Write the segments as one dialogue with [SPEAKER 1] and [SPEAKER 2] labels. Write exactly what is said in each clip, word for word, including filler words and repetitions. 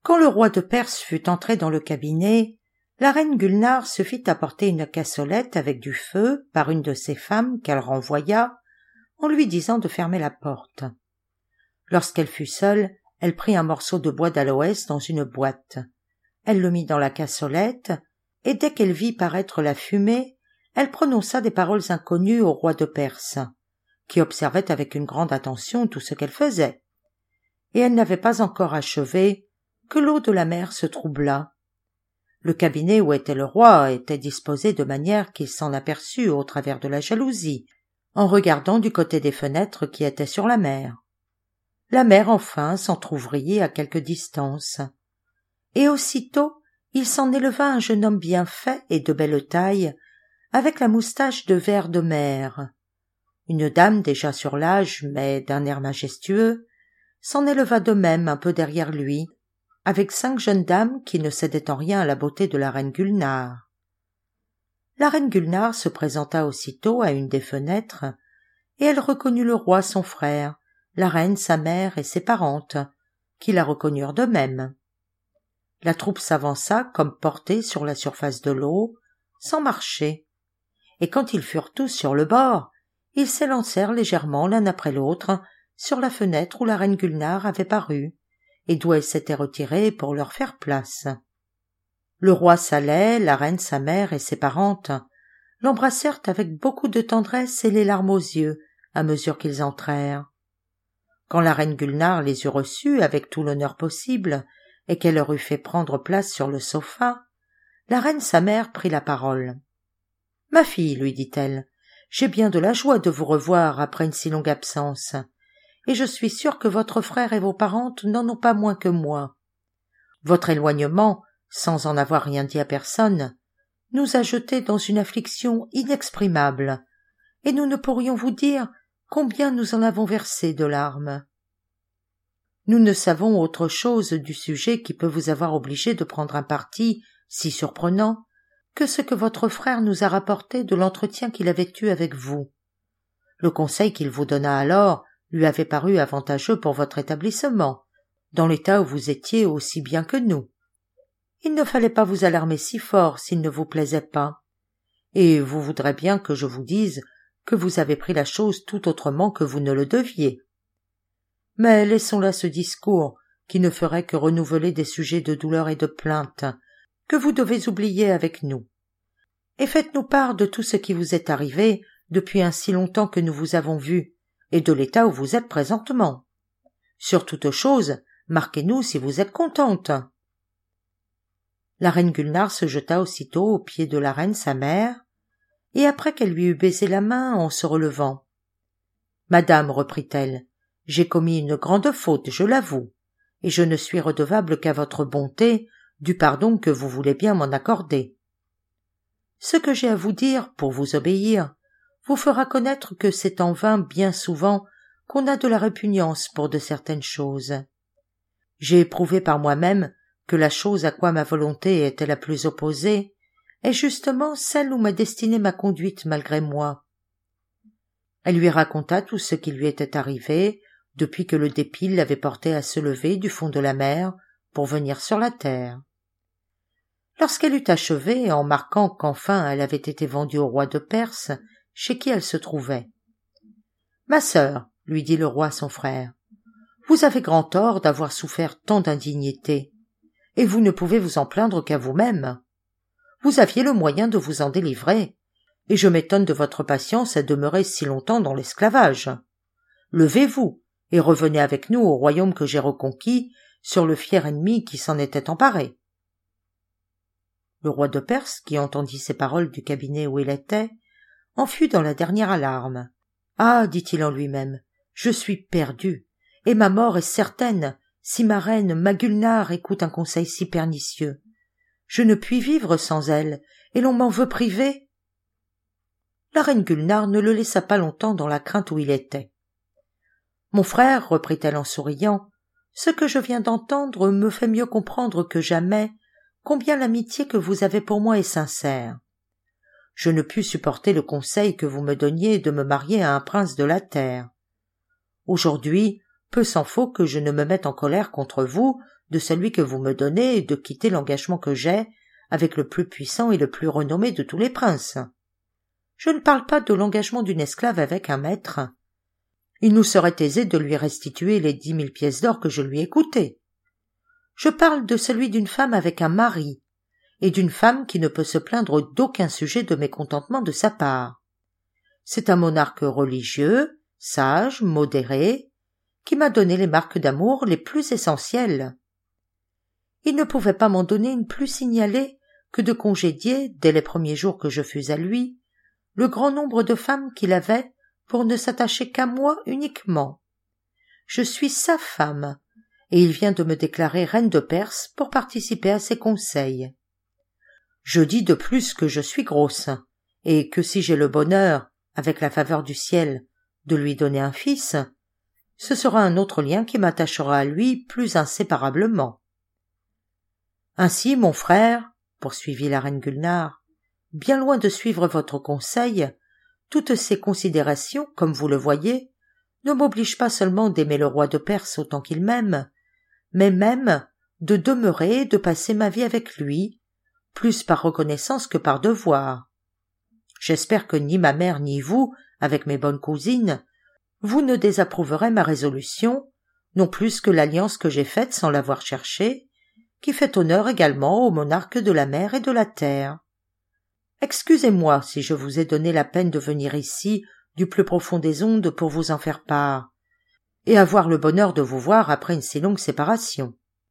[SPEAKER 1] Quand le roi de Perse fut entré dans le cabinet, la reine Gulnare se fit apporter une cassolette avec du feu par une de ses femmes qu'elle renvoya, en lui disant de fermer la porte. Lorsqu'elle fut seule, elle prit un morceau de bois d'aloès dans une boîte. Elle le mit dans la cassolette, et dès qu'elle vit paraître la fumée, elle prononça des paroles inconnues au roi de Perse, qui observait avec une grande attention tout ce qu'elle faisait. Et elle n'avait pas encore achevé que l'eau de la mer se troubla. Le cabinet où était le roi était disposé de manière qu'il s'en aperçut au travers de la jalousie, en regardant du côté des fenêtres qui étaient sur la mer. La mer enfin s'entr'ouvrit à quelque distance, et aussitôt il s'en éleva un jeune homme bien fait et de belle taille, avec la moustache de vert de mer. Une dame déjà sur l'âge, mais d'un air majestueux, s'en éleva de même un peu derrière lui, avec cinq jeunes dames qui ne cédaient en rien à la beauté de la reine Gulnare. La reine Gulnare se présenta aussitôt à une des fenêtres, et elle reconnut le roi son frère, la reine sa mère et ses parentes, qui la reconnurent de même. La troupe s'avança comme portée sur la surface de l'eau, sans marcher, et quand ils furent tous sur le bord, ils s'élancèrent légèrement l'un après l'autre sur la fenêtre où la reine Gulnare avait paru, et d'où elle s'était retirée pour leur faire place. Le roi Saleh, la reine sa mère et ses parentes l'embrassèrent avec beaucoup de tendresse et les larmes aux yeux à mesure qu'ils entrèrent. Quand la reine Gulnare les eut reçus avec tout l'honneur possible et qu'elle leur eut fait prendre place sur le sofa, la reine sa mère prit la parole. « Ma fille, lui dit-elle, j'ai bien de la joie de vous revoir après une si longue absence, et je suis sûre que votre frère et vos parentes n'en ont pas moins que moi. Votre éloignement, sans en avoir rien dit à personne, nous a jetés dans une affliction inexprimable, et nous ne pourrions vous dire combien nous en avons versé de larmes. Nous ne savons autre chose du sujet qui peut vous avoir obligé de prendre un parti si surprenant que ce que votre frère nous a rapporté de l'entretien qu'il avait eu avec vous. Le conseil qu'il vous donna alors lui avait paru avantageux pour votre établissement, dans l'état où vous étiez aussi bien que nous. Il ne fallait pas vous alarmer si fort s'il ne vous plaisait pas, et vous voudrez bien que je vous dise que vous avez pris la chose tout autrement que vous ne le deviez. Mais laissons là ce discours qui ne ferait que renouveler des sujets de douleur et de plainte que vous devez oublier avec nous. Et faites-nous part de tout ce qui vous est arrivé depuis un si longtemps que nous vous avons vu, et de l'état où vous êtes présentement. Sur toute chose, marquez-nous si vous êtes contente. » La reine Gulnare se jeta aussitôt aux pieds de la reine sa mère, et après qu'elle lui eut baisé la main en se relevant. « Madame, reprit-elle, j'ai commis une grande faute, je l'avoue, et je ne suis redevable qu'à votre bonté, du pardon que vous voulez bien m'en accorder. Ce que j'ai à vous dire, pour vous obéir, vous fera connaître que c'est en vain bien souvent qu'on a de la répugnance pour de certaines choses. J'ai éprouvé par moi-même que la chose à quoi ma volonté était la plus opposée est justement celle où ma destinée m'a conduite malgré moi. » Elle lui raconta tout ce qui lui était arrivé depuis que le dépit l'avait portée à se lever du fond de la mer pour venir sur la terre. Lorsqu'elle eut achevé, en marquant qu'enfin elle avait été vendue au roi de Perse, chez qui elle se trouvait. « Ma sœur, lui dit le roi son frère, vous avez grand tort d'avoir souffert tant d'indignité, et vous ne pouvez vous en plaindre qu'à vous-même. Vous aviez le moyen de vous en délivrer, et je m'étonne de votre patience à demeurer si longtemps dans l'esclavage. Levez-vous, et revenez avec nous au royaume que j'ai reconquis sur le fier ennemi qui s'en était emparé. » Le roi de Perse, qui entendit ces paroles du cabinet où il était, en fut dans la dernière alarme. « Ah, dit-il en lui-même, je suis perdu, et ma mort est certaine si ma reine, ma Gulnare, écoute un conseil si pernicieux. Je ne puis vivre sans elle, et l'on m'en veut priver. » La reine Gulnare ne le laissa pas longtemps dans la crainte où il était. « Mon frère, reprit-elle en souriant, ce que je viens d'entendre me fait mieux comprendre que jamais combien l'amitié que vous avez pour moi est sincère. Je ne pus supporter le conseil que vous me donniez de me marier à un prince de la terre. Aujourd'hui, peu s'en faut que je ne me mette en colère contre vous de celui que vous me donnez et de quitter l'engagement que j'ai avec le plus puissant et le plus renommé de tous les princes. Je ne parle pas de l'engagement d'une esclave avec un maître. Il nous serait aisé de lui restituer les dix mille pièces d'or que je lui ai coûté. Je parle de celui d'une femme avec un mari, et d'une femme qui ne peut se plaindre d'aucun sujet de mécontentement de sa part. C'est un monarque religieux, sage, modéré, qui m'a donné les marques d'amour les plus essentielles. Il ne pouvait pas m'en donner une plus signalée que de congédier, dès les premiers jours que je fus à lui, le grand nombre de femmes qu'il avait pour ne s'attacher qu'à moi uniquement. Je suis sa femme, et il vient de me déclarer reine de Perse pour participer à ses conseils. Je dis de plus que je suis grosse, et que si j'ai le bonheur, avec la faveur du ciel, de lui donner un fils, ce sera un autre lien qui m'attachera à lui plus inséparablement. Ainsi, mon frère, poursuivit la reine Gulnare, bien loin de suivre votre conseil, toutes ces considérations, comme vous le voyez, ne m'obligent pas seulement d'aimer le roi de Perse autant qu'il m'aime, mais même de demeurer et de passer ma vie avec lui, plus par reconnaissance que par devoir. J'espère que ni ma mère ni vous, avec mes bonnes cousines, vous ne désapprouverez ma résolution, non plus que l'alliance que j'ai faite sans l'avoir cherchée, qui fait honneur également au monarque de la mer et de la terre. Excusez-moi si je vous ai donné la peine de venir ici du plus profond des ondes pour vous en faire part, et avoir le bonheur de vous voir après une si longue séparation.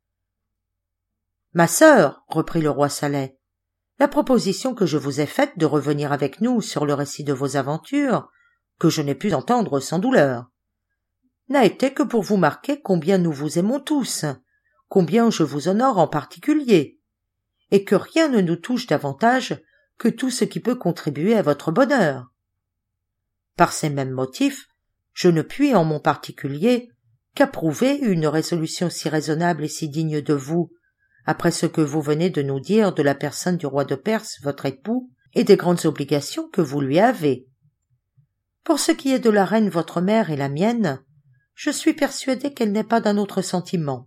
[SPEAKER 1] Ma sœur, reprit le roi Saleh, la proposition que je vous ai faite de revenir avec nous sur le récit de vos aventures, que je n'ai pu entendre sans douleur, n'a été que pour vous marquer combien nous vous aimons tous, combien je vous honore en particulier, et que rien ne nous touche davantage que tout ce qui peut contribuer à votre bonheur. Par ces mêmes motifs, je ne puis en mon particulier qu'approuver une résolution si raisonnable et si digne de vous, après ce que vous venez de nous dire de la personne du roi de Perse, votre époux, et des grandes obligations que vous lui avez. Pour ce qui est de la reine votre mère et la mienne, je suis persuadée qu'elle n'est pas d'un autre sentiment.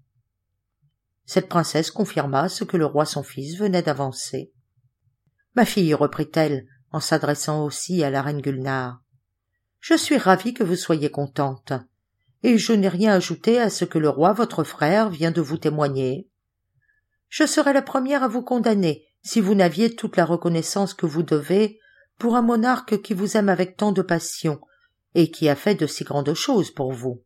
[SPEAKER 1] Cette princesse confirma ce que le roi son fils venait d'avancer. Ma fille, reprit-elle, en s'adressant aussi à la reine Gulnare, je suis ravie que vous soyez contente, et je n'ai rien ajouté à ce que le roi votre frère vient de vous témoigner. Je serais la première à vous condamner si vous n'aviez toute la reconnaissance que vous devez pour un monarque qui vous aime avec tant de passion et qui a fait de si grandes choses pour vous.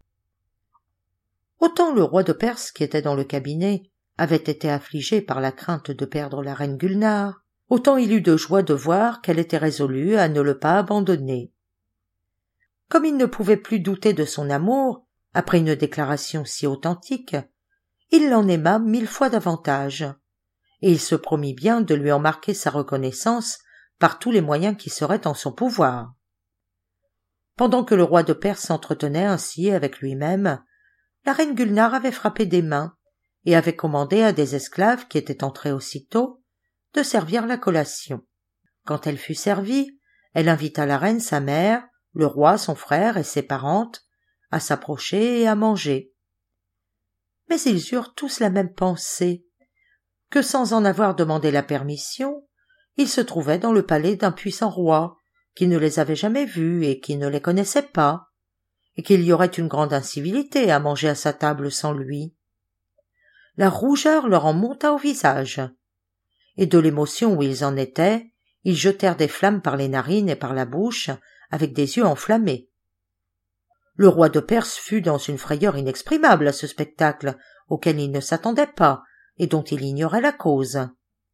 [SPEAKER 1] Autant le roi de Perse, qui était dans le cabinet, avait été affligé par la crainte de perdre la reine Gulnare, autant il eut de joie de voir qu'elle était résolue à ne le pas abandonner. Comme il ne pouvait plus douter de son amour, après une déclaration si authentique, il l'en aima mille fois davantage, et il se promit bien de lui en marquer sa reconnaissance par tous les moyens qui seraient en son pouvoir. Pendant que le roi de Perse s'entretenait ainsi avec lui-même, la reine Gulnare avait frappé des mains et avait commandé à des esclaves qui étaient entrés aussitôt de servir la collation. Quand elle fut servie, elle invita la reine sa mère, le roi son frère et ses parentes à s'approcher et à manger. Mais ils eurent tous la même pensée, que sans en avoir demandé la permission, ils se trouvaient dans le palais d'un puissant roi, qui ne les avait jamais vus et qui ne les connaissait pas, et qu'il y aurait une grande incivilité à manger à sa table sans lui. La rougeur leur en monta au visage, et de l'émotion où ils en étaient, ils jetèrent des flammes par les narines et par la bouche, avec des yeux enflammés. Le roi de Perse fut dans une frayeur inexprimable à ce spectacle, auquel il ne s'attendait pas, et dont il ignorait la cause.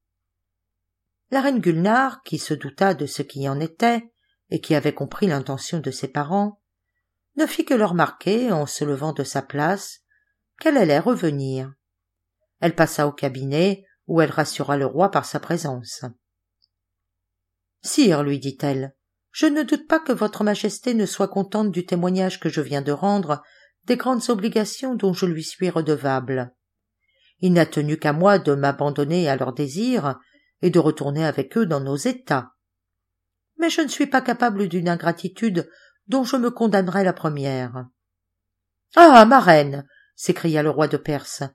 [SPEAKER 1] La reine Gulnare, qui se douta de ce qui en était, et qui avait compris l'intention de ses parents, ne fit que leur marquer, en se levant de sa place, qu'elle allait revenir. Elle passa au cabinet, où elle rassura le roi par sa présence. « Sire, lui dit-elle, je ne doute pas que votre majesté ne soit contente du témoignage que je viens de rendre des grandes obligations dont je lui suis redevable. Il n'a tenu qu'à moi de m'abandonner à leurs désirs et de retourner avec eux dans nos états. Mais je ne suis pas capable d'une ingratitude dont je me condamnerais la première. »« Ah, ma reine !» s'écria le roi de Perse, «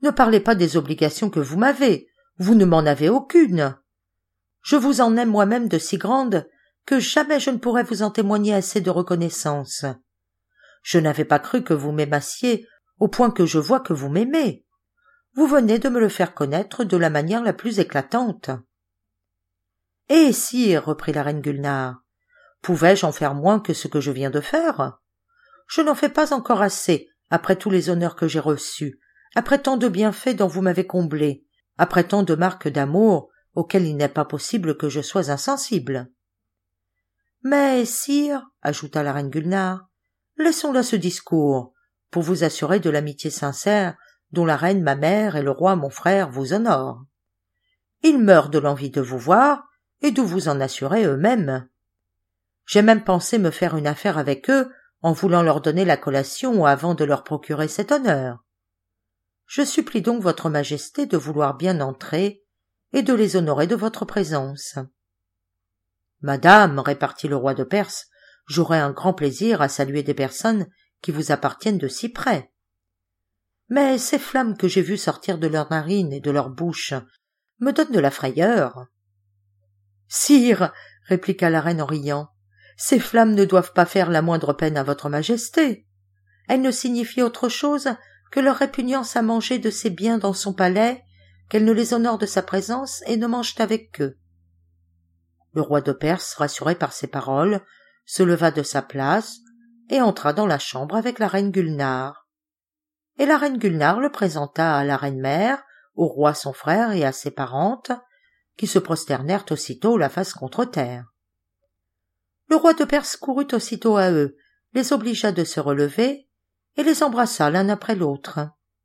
[SPEAKER 1] Ne parlez pas des obligations que vous m'avez, vous ne m'en avez aucune. Je vous en aime moi-même de si grande que jamais je ne pourrais vous en témoigner assez de reconnaissance. Je n'avais pas cru que vous m'aimassiez au point que je vois que vous m'aimez. Vous venez de me le faire connaître de la manière la plus éclatante. « Eh, sire, reprit la reine Gulnare, pouvais-je en faire moins que ce que je viens de faire? Je n'en fais pas encore assez, après tous les honneurs que j'ai reçus, après tant de bienfaits dont vous m'avez comblé, après tant de marques d'amour auxquelles il n'est pas possible que je sois insensible. »« Mais, sire, ajouta la reine Gulnare, laissons là ce discours, pour vous assurer de l'amitié sincère dont la reine ma mère et le roi mon frère vous honorent. Ils meurent de l'envie de vous voir et de vous en assurer eux-mêmes. J'ai même pensé me faire une affaire avec eux en voulant leur donner la collation avant de leur procurer cet honneur. Je supplie donc votre majesté de vouloir bien entrer et de les honorer de votre présence. »« Madame, répartit le roi de Perse, j'aurai un grand plaisir à saluer des personnes qui vous appartiennent de si près. Mais ces flammes que j'ai vues sortir de leurs narines et de leur bouche me donnent de la frayeur. »« Sire, répliqua la reine en riant, ces flammes ne doivent pas faire la moindre peine à votre majesté. Elles ne signifient autre chose que leur répugnance à manger de ses biens dans son palais, qu'elle ne les honore de sa présence et ne mange avec eux. » Le roi de Perse, rassuré par ces paroles, se leva de sa place et entra dans la chambre avec la reine Gulnare. Et la reine Gulnare le présenta à la reine-mère, au roi son frère et à ses parentes, qui se prosternèrent aussitôt la face contre terre. Le roi de Perse courut aussitôt à eux, les obligea de se relever et les embrassa l'un après l'autre.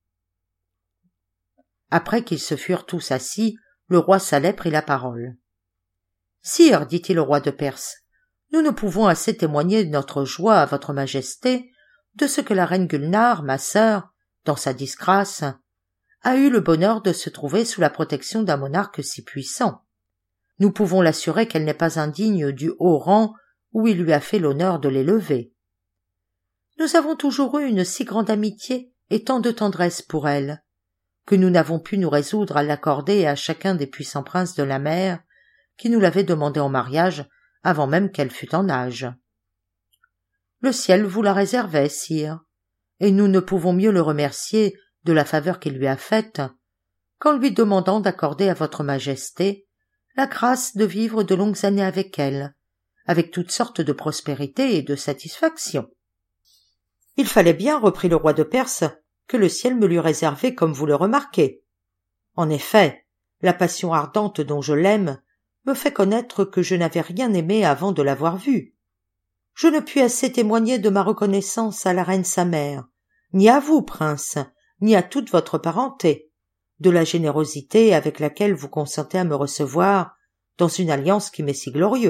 [SPEAKER 1] Après qu'ils se furent tous assis, le roi Saleh prit la parole. « Sire, dit-il au roi de Perse, nous ne pouvons assez témoigner notre joie à votre majesté de ce que la reine Gulnare, ma sœur, dans sa disgrâce, a eu le bonheur de se trouver sous la protection d'un monarque si puissant. Nous pouvons l'assurer qu'elle n'est pas indigne du haut rang où il lui a fait l'honneur de l'élever. Nous avons toujours eu une si grande amitié et tant de tendresse pour elle, que nous n'avons pu nous résoudre à l'accorder à chacun des puissants princes de la mer qui nous l'avaient demandé en mariage avant même qu'elle fût en âge. Le ciel vous la réservait, sire, et nous ne pouvons mieux le remercier de la faveur qu'il lui a faite qu'en lui demandant d'accorder à votre majesté la grâce de vivre de longues années avec elle, avec toutes sortes de prospérités et de satisfactions. Il fallait bien, reprit le roi de Perse, que le ciel me lui réservait comme vous le remarquez. En effet, la passion ardente dont je l'aime me fait connaître que je n'avais rien aimé avant de l'avoir vue. Je ne puis assez témoigner de ma reconnaissance à la reine sa mère, ni à vous, prince, ni à toute votre parenté, de la générosité avec laquelle vous consentez à me recevoir dans une alliance qui m'est si glorieuse. »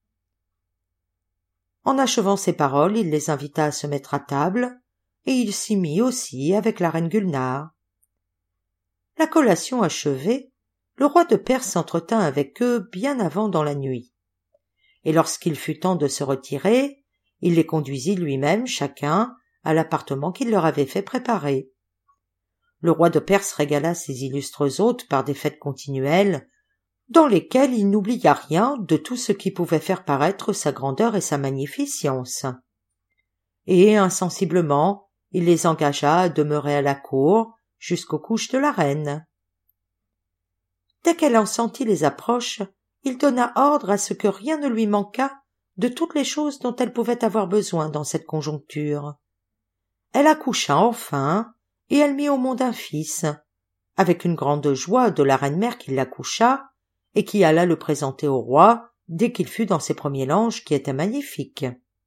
[SPEAKER 1] En achevant ces paroles, il les invita à se mettre à table, et il s'y mit aussi avec la reine Gulnare. La collation achevée, le roi de Perse s'entretint avec eux bien avant dans la nuit. Et lorsqu'il fut temps de se retirer, il les conduisit lui-même chacun à l'appartement qu'il leur avait fait préparer. Le roi de Perse régala ses illustres hôtes par des fêtes continuelles, dans lesquelles il n'oublia rien de tout ce qui pouvait faire paraître sa grandeur et sa magnificence. Et insensiblement, il les engagea à demeurer à la cour jusqu'aux couches de la reine. Dès qu'elle en sentit les approches, il donna ordre à ce que rien ne lui manquât de toutes les choses dont elle pouvait avoir besoin dans cette conjoncture. Elle accoucha enfin, et elle mit au monde un fils, avec une grande joie de la reine-mère qui l'accoucha, et qui alla le présenter au roi dès qu'il fut dans ses premiers langes qui étaient magnifiques.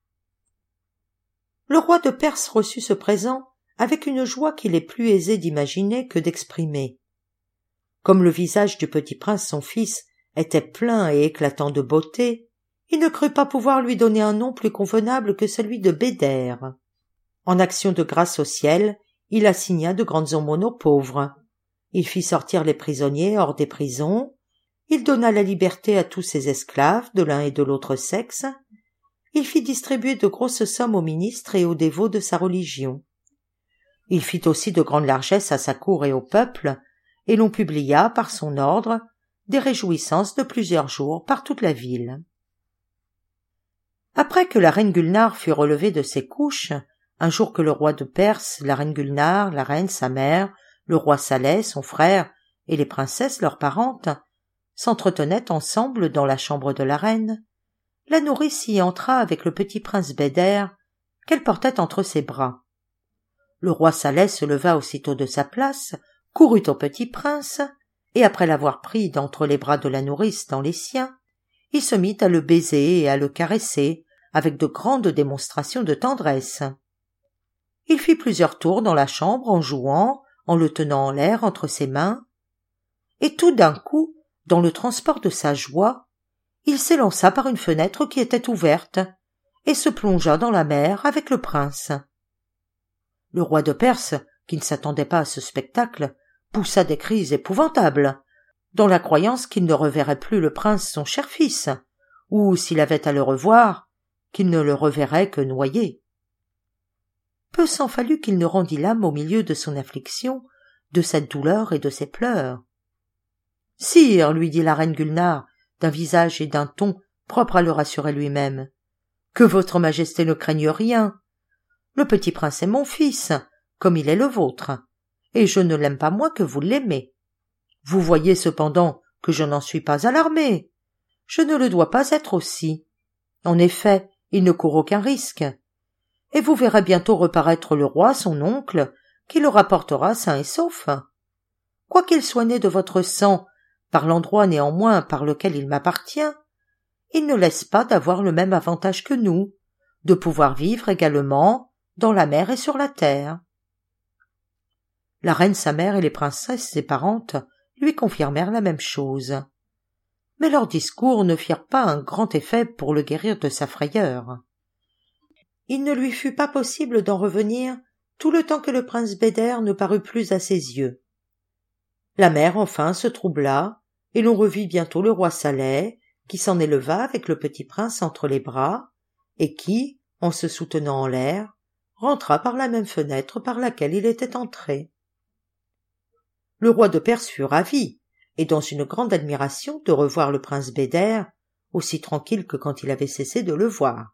[SPEAKER 1] Le roi de Perse reçut ce présent avec une joie qu'il est plus aisé d'imaginer que d'exprimer. Comme le visage du petit prince son fils était plein et éclatant de beauté, il ne crut pas pouvoir lui donner un nom plus convenable que celui de Bédère. En action de grâce au ciel, il assigna de grandes aumônes aux pauvres. Il fit sortir les prisonniers hors des prisons. Il donna la liberté à tous ses esclaves, de l'un et de l'autre sexe. Il fit distribuer de grosses sommes aux ministres et aux dévots de sa religion. Il fit aussi de grandes largesses à sa cour et au peuple, et l'on publia, par son ordre, des réjouissances de plusieurs jours par toute la ville. Après que la reine Gulnare fut relevée de ses couches, un jour que le roi de Perse, la reine Gulnare, la reine sa mère, le roi Saleh, son frère, et les princesses leurs parentes, s'entretenaient ensemble dans la chambre de la reine, la nourrice y entra avec le petit prince Beder, qu'elle portait entre ses bras. Le roi Saleh se leva aussitôt de sa place, courut au petit prince, et après l'avoir pris d'entre les bras de la nourrice dans les siens, il se mit à le baiser et à le caresser avec de grandes démonstrations de tendresse. Il fit plusieurs tours dans la chambre en jouant, en le tenant en l'air entre ses mains, et tout d'un coup, dans le transport de sa joie, il s'élança par une fenêtre qui était ouverte et se plongea dans la mer avec le prince. Le roi de Perse, qui ne s'attendait pas à ce spectacle, poussa des cris épouvantables, dans la croyance qu'il ne reverrait plus le prince son cher fils, ou, s'il avait à le revoir, qu'il ne le reverrait que noyé. Peu s'en fallut qu'il ne rendît l'âme au milieu de son affliction, de cette douleur et de ses pleurs. « Sire, lui dit la reine Gulnare, d'un visage et d'un ton propre à le rassurer lui-même, que votre majesté ne craigne rien. Le petit prince est mon fils, comme il est le vôtre, et je ne l'aime pas moins que vous l'aimez. Vous voyez cependant que je n'en suis pas alarmée. Je ne le dois pas être aussi. En effet, il ne court aucun risque. Et vous verrez bientôt reparaître le roi, son oncle, qui le rapportera sain et sauf. Quoiqu'il soit né de votre sang, par l'endroit néanmoins par lequel il m'appartient, il ne laisse pas d'avoir le même avantage que nous, de pouvoir vivre également dans la mer et sur la terre. » La reine sa mère et les princesses ses parentes lui confirmèrent la même chose. Mais leurs discours ne firent pas un grand effet pour le guérir de sa frayeur. Il ne lui fut pas possible d'en revenir tout le temps que le prince Beder ne parut plus à ses yeux. La mer enfin se troubla, et l'on revit bientôt le roi Saleh, qui s'en éleva avec le petit prince entre les bras, et qui, en se soutenant en l'air, rentra par la même fenêtre par laquelle il était entré. Le roi de Perse fut ravi, et dans une grande admiration de revoir le prince Beder, aussi tranquille que quand il avait cessé de le voir.